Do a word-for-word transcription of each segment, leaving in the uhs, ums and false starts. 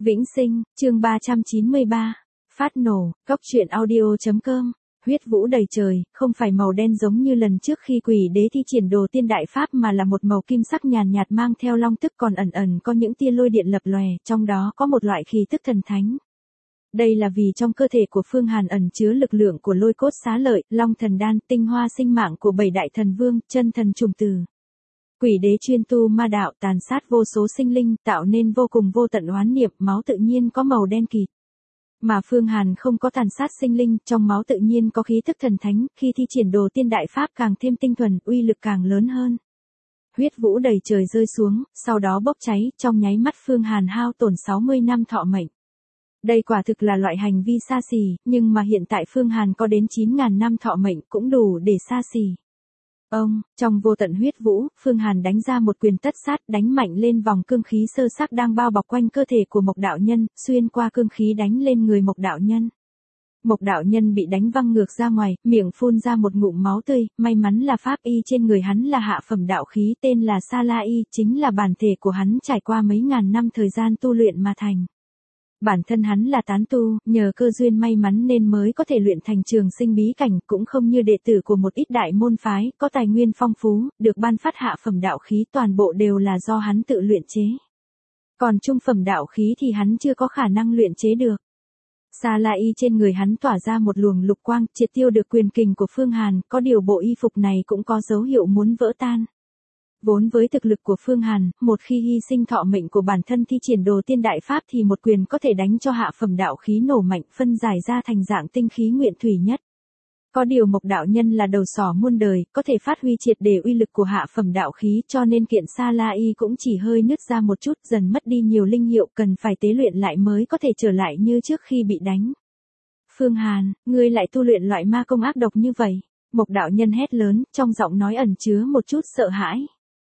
Vĩnh Sinh, chương ba trăm chín mươi ba. Phát nổ, cóc truyện audio.com. Huyết vũ đầy trời, không phải màu đen giống như lần trước khi quỷ đế thi triển đồ tiên đại pháp mà là một màu kim sắc nhàn nhạt mang theo long tức còn ẩn ẩn có những tia lôi điện lập lòe, trong đó có một loại khí tức thần thánh. Đây là vì trong cơ thể của Phương Hàn ẩn chứa lực lượng của lôi cốt xá lợi, long thần đan, tinh hoa sinh mạng của bảy đại thần vương, chân thần trùng từ. Quỷ đế chuyên tu ma đạo tàn sát vô số sinh linh, tạo nên vô cùng vô tận oán niệm, máu tự nhiên có màu đen kịt. Mà Phương Hàn không có tàn sát sinh linh, trong máu tự nhiên có khí tức thần thánh, khi thi triển đồ tiên đại pháp càng thêm tinh thuần, uy lực càng lớn hơn. Huyết vũ đầy trời rơi xuống, sau đó bốc cháy, trong nháy mắt Phương Hàn hao tổn sáu mươi năm thọ mệnh. Đây quả thực là loại hành vi xa xỉ, nhưng mà hiện tại Phương Hàn có đến chín nghìn năm thọ mệnh cũng đủ để xa xỉ. Ông, trong vô tận huyết vũ, Phương Hàn đánh ra một quyền tất sát, đánh mạnh lên vòng cương khí sơ sắc đang bao bọc quanh cơ thể của Mộc đạo nhân, xuyên qua cương khí đánh lên người Mộc đạo nhân. Mộc đạo nhân bị đánh văng ngược ra ngoài, miệng phun ra một ngụm máu tươi, may mắn là pháp y trên người hắn là hạ phẩm đạo khí tên là Sa La Y, chính là bản thể của hắn trải qua mấy ngàn năm thời gian tu luyện mà thành. Bản thân hắn là tán tu, nhờ cơ duyên may mắn nên mới có thể luyện thành trường sinh bí cảnh, cũng không như đệ tử của một ít đại môn phái, có tài nguyên phong phú, được ban phát hạ phẩm đạo khí toàn bộ đều là do hắn tự luyện chế. Còn trung phẩm đạo khí thì hắn chưa có khả năng luyện chế được. Sa La Y trên người hắn tỏa ra một luồng lục quang, triệt tiêu được quyền kình của Phương Hàn, có điều bộ y phục này cũng có dấu hiệu muốn vỡ tan. Vốn với thực lực của Phương Hàn, một khi hy sinh thọ mệnh của bản thân thi triển đồ tiên đại pháp thì một quyền có thể đánh cho hạ phẩm đạo khí nổ mạnh, phân giải ra thành dạng tinh khí nguyện thủy nhất. Có điều Mộc đạo nhân là đầu sỏ muôn đời, có thể phát huy triệt để uy lực của hạ phẩm đạo khí, cho nên kiện Sa La Y cũng chỉ hơi nứt ra một chút, dần mất đi nhiều linh hiệu, cần phải tế luyện lại mới có thể trở lại như trước khi bị đánh. Phương Hàn, ngươi lại tu luyện loại ma công ác độc như vậy? Mộc đạo nhân hét lớn, trong giọng nói ẩn chứa một chút sợ hãi.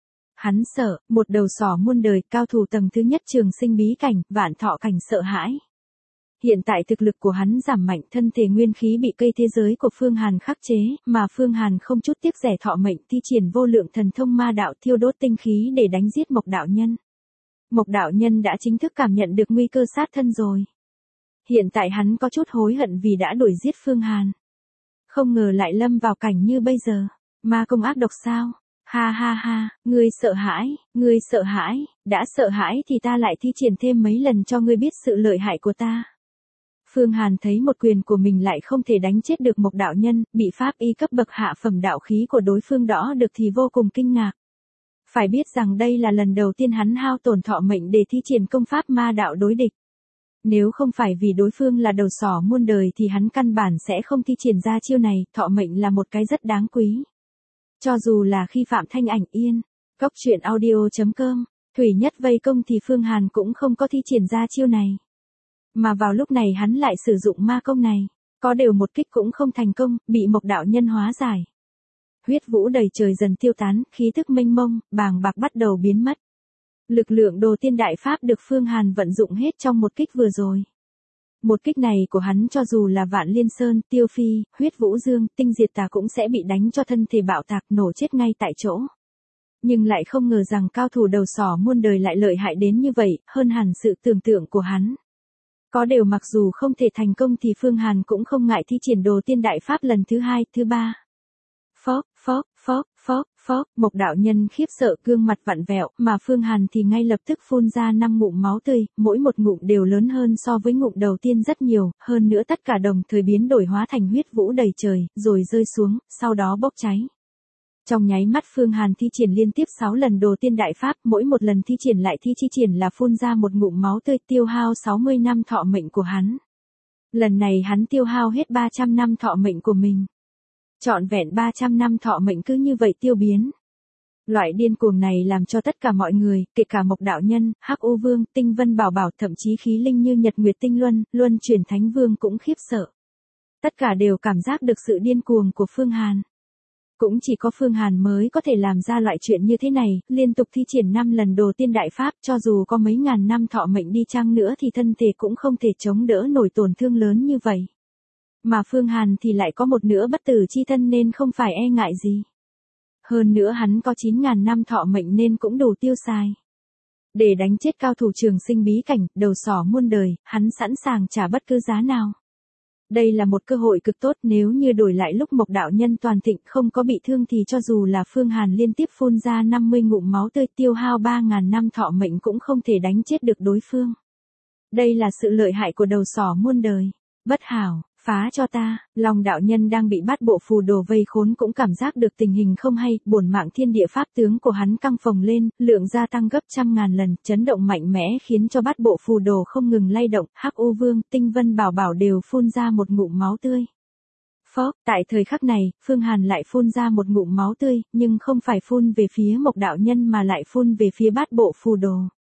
Hắn sợ, một đầu sỏ muôn đời, cao thủ tầng thứ nhất trường sinh bí cảnh, vạn thọ cảnh sợ hãi. Hiện tại thực lực của hắn giảm mạnh, thân thể nguyên khí bị cây thế giới của Phương Hàn khắc chế, mà Phương Hàn không chút tiếc rẻ thọ mệnh thi triển vô lượng thần thông ma đạo thiêu đốt tinh khí để đánh giết Mộc đạo nhân. Mộc đạo nhân đã chính thức cảm nhận được nguy cơ sát thân rồi. Hiện tại hắn có chút hối hận vì đã đuổi giết Phương Hàn. Không ngờ lại lâm vào cảnh như bây giờ. Ma công ác độc sao? Ha ha ha, ngươi sợ hãi, ngươi sợ hãi, đã sợ hãi thì ta lại thi triển thêm mấy lần cho ngươi biết sự lợi hại của ta. Phương Hàn thấy một quyền của mình lại không thể đánh chết được Mộc đạo nhân, bị pháp y cấp bậc hạ phẩm đạo khí của đối phương đỡ được thì vô cùng kinh ngạc. Phải biết rằng đây là lần đầu tiên hắn hao tổn thọ mệnh để thi triển công pháp ma đạo đối địch. Nếu không phải vì đối phương là đầu sỏ muôn đời thì hắn căn bản sẽ không thi triển ra chiêu này, thọ mệnh là một cái rất đáng quý. Cho dù là khi Phạm Thanh Ảnh Yên, cóc truyện audio.com, Thủy Nhất vây công thì Phương Hàn cũng không có thi triển ra chiêu này. Mà vào lúc này hắn lại sử dụng ma công này, có điều một kích cũng không thành công, bị Mộc đạo nhân hóa giải. Huyết vũ đầy trời dần tiêu tán, khí thức mênh mông, bàng bạc bắt đầu biến mất. Lực lượng đồ tiên đại pháp được Phương Hàn vận dụng hết trong một kích vừa rồi. Một kích này của hắn cho dù là Vạn Liên Sơn, Tiêu Phi, Huyết Vũ Dương, Tinh Diệt Tà cũng sẽ bị đánh cho thân thể bạo tạc nổ chết ngay tại chỗ. Nhưng lại không ngờ rằng cao thủ đầu sỏ muôn đời lại lợi hại đến như vậy, hơn hẳn sự tưởng tượng của hắn. Có điều mặc dù không thể thành công thì Phương Hàn cũng không ngại thi triển đồ tiên đại pháp lần thứ hai, thứ ba. Phốc, phốc, phốc, phốc, phốc, Mộc đạo nhân khiếp sợ gương mặt vặn vẹo, mà Phương Hàn thì ngay lập tức phun ra năm ngụm máu tươi, mỗi một ngụm đều lớn hơn so với ngụm đầu tiên rất nhiều, hơn nữa tất cả đồng thời biến đổi hóa thành huyết vũ đầy trời, rồi rơi xuống, sau đó bốc cháy. Trong nháy mắt Phương Hàn thi triển liên tiếp sáu lần đồ tiên đại pháp, mỗi một lần thi triển lại thi chi triển là phun ra một ngụm máu tươi, tiêu hao sáu mươi năm thọ mệnh của hắn. Lần này hắn tiêu hao hết ba trăm năm thọ mệnh của mình. Trọn vẹn ba trăm năm thọ mệnh cứ như vậy tiêu biến. Loại điên cuồng này làm cho tất cả mọi người, kể cả Mộc đạo nhân, Hắc U Vương, Tinh Vân Bảo Bảo, thậm chí khí linh như Nhật Nguyệt Tinh Luân, Luân Chuyển Thánh Vương cũng khiếp sợ. Tất cả đều cảm giác được sự điên cuồng của Phương Hàn. Cũng chỉ có Phương Hàn mới có thể làm ra loại chuyện như thế này, liên tục thi triển năm lần đồ tiên đại pháp, cho dù có mấy ngàn năm thọ mệnh đi chăng nữa thì thân thể cũng không thể chống đỡ nổi tổn thương lớn như vậy. Mà Phương Hàn thì lại có một nửa bất tử chi thân nên không phải e ngại gì. Hơn nữa hắn có chín nghìn năm thọ mệnh nên cũng đủ tiêu xài. Để đánh chết cao thủ trường sinh bí cảnh, đầu sỏ muôn đời, hắn sẵn sàng trả bất cứ giá nào. Đây là một cơ hội cực tốt, nếu như đổi lại lúc Mộc đạo nhân toàn thịnh không có bị thương thì cho dù là Phương Hàn liên tiếp phun ra năm mươi ngụm máu tươi tiêu hao ba ngàn năm thọ mệnh cũng không thể đánh chết được đối phương. Đây là sự lợi hại của đầu sỏ muôn đời. Bất hảo, phá cho ta. Long đạo nhân đang bị bát bộ phù đồ vây khốn cũng cảm giác được tình hình không hay, bổn mạng thiên địa pháp tướng của hắn căng phồng lên, lượng gia tăng gấp trăm ngàn lần, chấn động mạnh mẽ khiến cho bát bộ phù đồ không ngừng lay động, Hắc U Vương, Tinh Vân Bảo Bảo đều phun ra một ngụm máu tươi. Phốc, tại thời khắc này, Phương Hàn lại phun ra một ngụm máu tươi, nhưng không phải phun về phía Mộc đạo nhân mà lại phun về phía bát bộ phù đồ.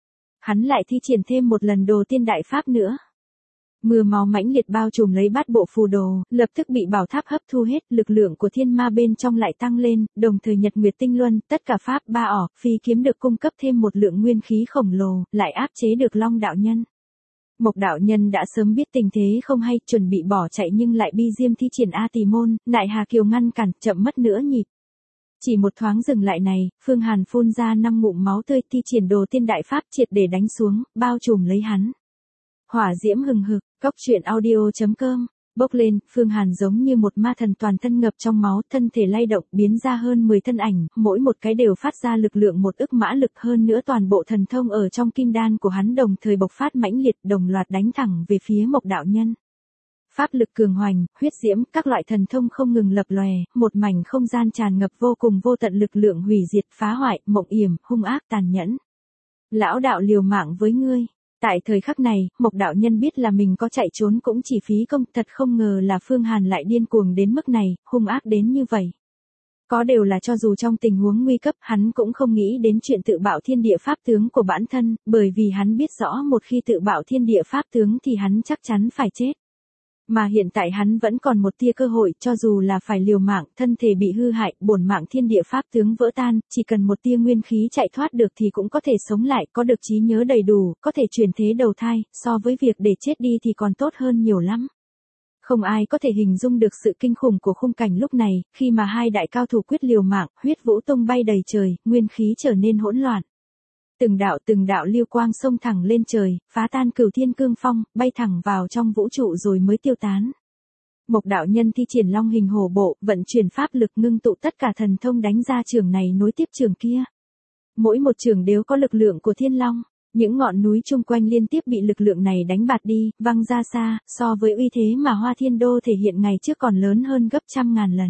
Hắn lại thi triển thêm một lần đồ tiên đại pháp nữa. Mưa máu mãnh liệt bao trùm lấy bát bộ phù đồ, lập tức bị bảo tháp hấp thu hết, lực lượng của thiên ma bên trong lại tăng lên, đồng thời nhật nguyệt tinh luân, tất cả pháp ba ỏ, phi kiếm được cung cấp thêm một lượng nguyên khí khổng lồ, lại áp chế được Long đạo nhân. Mộc đạo nhân đã sớm biết tình thế không hay, chuẩn bị bỏ chạy nhưng lại bi diêm thi triển A Tỳ môn, Nại Hà Kiều ngăn cản, chậm mất nửa nhịp. Chỉ một thoáng dừng lại này, Phương Hàn phun ra năm ngụm máu tươi, thi triển đồ tiên đại pháp triệt để đánh xuống, bao trùm lấy hắn. Hỏa diễm hừng hực, cốc truyện audio chấm com, bốc lên, Phương Hàn giống như một ma thần toàn thân ngập trong máu, thân thể lay động, biến ra hơn mười thân ảnh, mỗi một cái đều phát ra lực lượng một ức mã lực, hơn nữa toàn bộ thần thông ở trong kim đan của hắn đồng thời bộc phát mãnh liệt, đồng loạt đánh thẳng về phía Mộc đạo nhân. Pháp lực cường hoành, huyết diễm, các loại thần thông không ngừng lập lòe, một mảnh không gian tràn ngập vô cùng vô tận lực lượng hủy diệt, phá hoại, mộng yểm, hung ác tàn nhẫn. Lão đạo liều mạng với ngươi. Tại thời khắc này, Mộc đạo nhân biết là mình có chạy trốn cũng chỉ phí công, thật không ngờ là Phương Hàn lại điên cuồng đến mức này, hung ác đến như vậy. Có đều là cho dù trong tình huống nguy cấp, hắn cũng không nghĩ đến chuyện tự bạo thiên địa pháp tướng của bản thân, bởi vì hắn biết rõ một khi tự bạo thiên địa pháp tướng thì hắn chắc chắn phải chết. Mà hiện tại hắn vẫn còn một tia cơ hội, cho dù là phải liều mạng, thân thể bị hư hại, bổn mạng thiên địa pháp tướng vỡ tan, chỉ cần một tia nguyên khí chạy thoát được thì cũng có thể sống lại, có được trí nhớ đầy đủ, có thể chuyển thế đầu thai, so với việc để chết đi thì còn tốt hơn nhiều lắm. Không ai có thể hình dung được sự kinh khủng của khung cảnh lúc này, khi mà hai đại cao thủ quyết liều mạng, huyết vũ tung bay đầy trời, nguyên khí trở nên hỗn loạn. Từng đạo từng đạo lưu quang xông thẳng lên trời, phá tan cửu thiên cương phong, bay thẳng vào trong vũ trụ rồi mới tiêu tán. Mộc đạo nhân thi triển long hình hổ bộ, vận chuyển pháp lực ngưng tụ tất cả thần thông đánh ra trường này nối tiếp trường kia. Mỗi một trường đều có lực lượng của thiên long, những ngọn núi chung quanh liên tiếp bị lực lượng này đánh bạt đi, văng ra xa, so với uy thế mà Hoa Thiên Đô thể hiện ngày trước còn lớn hơn gấp trăm ngàn lần.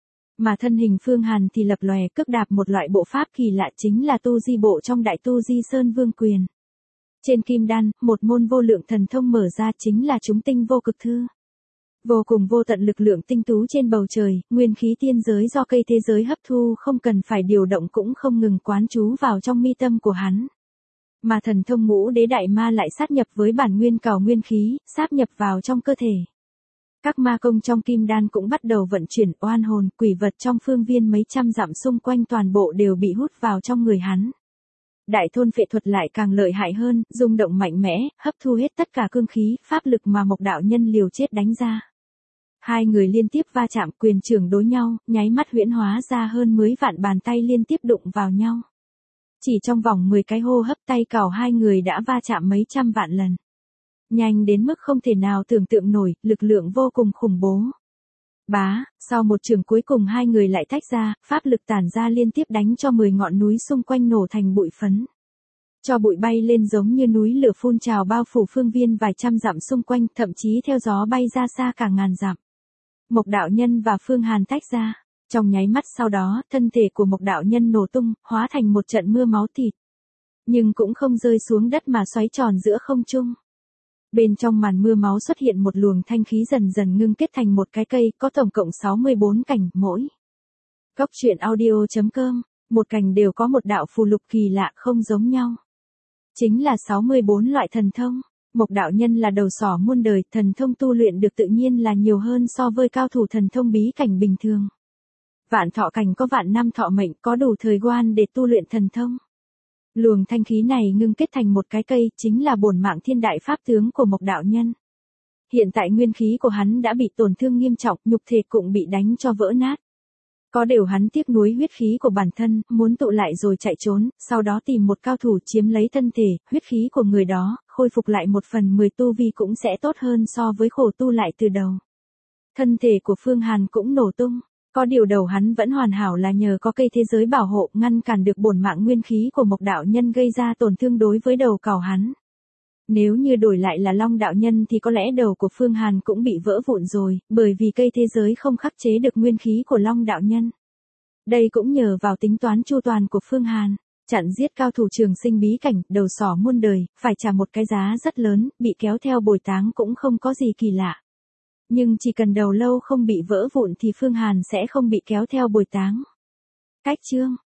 Mà thân hình Phương Hàn thì lập lòe cước đạp một loại bộ pháp kỳ lạ, chính là tu di bộ trong Đại Tu Di Sơn Vương Quyền. Trên kim đan, một môn vô lượng thần thông mở ra, chính là chúng tinh vô cực thư. Vô cùng vô tận lực lượng tinh tú trên bầu trời, nguyên khí tiên giới do cây thế giới hấp thu, không cần phải điều động cũng không ngừng quán chú vào trong mi tâm của hắn. Mà thần thông ngũ đế đại ma lại sát nhập với bản nguyên cào nguyên khí, sáp nhập vào trong cơ thể. Các ma công trong kim đan cũng bắt đầu vận chuyển, oan hồn, quỷ vật trong phương viên mấy trăm dặm xung quanh toàn bộ đều bị hút vào trong người hắn. Đại thôn phệ thuật lại càng lợi hại hơn, rung động mạnh mẽ, hấp thu hết tất cả cương khí, pháp lực mà Mộc đạo nhân liều chết đánh ra. Hai người liên tiếp va chạm, quyền trưởng đối nhau, nháy mắt huyễn hóa ra hơn mười vạn bàn tay liên tiếp đụng vào nhau. Chỉ trong vòng mười cái hô hấp, tay cào hai người đã va chạm mấy trăm vạn lần. Nhanh đến mức không thể nào tưởng tượng nổi, lực lượng vô cùng khủng bố. Bá, sau một trường cuối cùng hai người lại tách ra, pháp lực tản ra liên tiếp đánh cho mười ngọn núi xung quanh nổ thành bụi phấn. Cho bụi bay lên giống như núi lửa phun trào bao phủ phương viên vài trăm dặm xung quanh, thậm chí theo gió bay ra xa cả ngàn dặm. Mộc đạo nhân và Phương Hàn tách ra. Trong nháy mắt sau đó, thân thể của Mộc đạo nhân nổ tung, hóa thành một trận mưa máu thịt. Nhưng cũng không rơi xuống đất mà xoáy tròn giữa không trung. Bên trong màn mưa máu xuất hiện một luồng thanh khí dần dần ngưng kết thành một cái cây, có tổng cộng sáu mươi bốn cành, mỗi. Cốc truyện audio chấm com, một cành đều có một đạo phù lục kỳ lạ không giống nhau. Chính là sáu mươi bốn loại thần thông. Mộc đạo nhân là đầu sỏ muôn đời, thần thông tu luyện được tự nhiên là nhiều hơn so với cao thủ thần thông bí cảnh bình thường. Vạn thọ cảnh có vạn năm thọ mệnh, có đủ thời gian để tu luyện thần thông. Luồng thanh khí này ngưng kết thành một cái cây, chính là bổn mạng thiên đại pháp tướng của Mộc đạo nhân. Hiện tại nguyên khí của hắn đã bị tổn thương nghiêm trọng, nhục thể cũng bị đánh cho vỡ nát. Có điều hắn tiếc nuối huyết khí của bản thân, muốn tụ lại rồi chạy trốn, sau đó tìm một cao thủ chiếm lấy thân thể, huyết khí của người đó, khôi phục lại một phần mười tu vi cũng sẽ tốt hơn so với khổ tu lại từ đầu. Thân thể của Phương Hàn cũng nổ tung, có điều đầu hắn vẫn hoàn hảo là nhờ có cây thế giới bảo hộ ngăn cản được bổn mạng nguyên khí của Mộc đạo nhân gây ra tổn thương đối với đầu cào hắn. Nếu như đổi lại là Long đạo nhân thì có lẽ đầu của Phương Hàn cũng bị vỡ vụn rồi, bởi vì cây thế giới không khắc chế được nguyên khí của Long đạo nhân. Đây cũng nhờ vào tính toán chu toàn của Phương Hàn, chặn giết cao thủ trường sinh bí cảnh, đầu sỏ muôn đời, phải trả một cái giá rất lớn, bị kéo theo bồi táng cũng không có gì kỳ lạ. Nhưng chỉ cần đầu lâu không bị vỡ vụn thì Phương Hàn sẽ không bị kéo theo bồi táng. Cách chương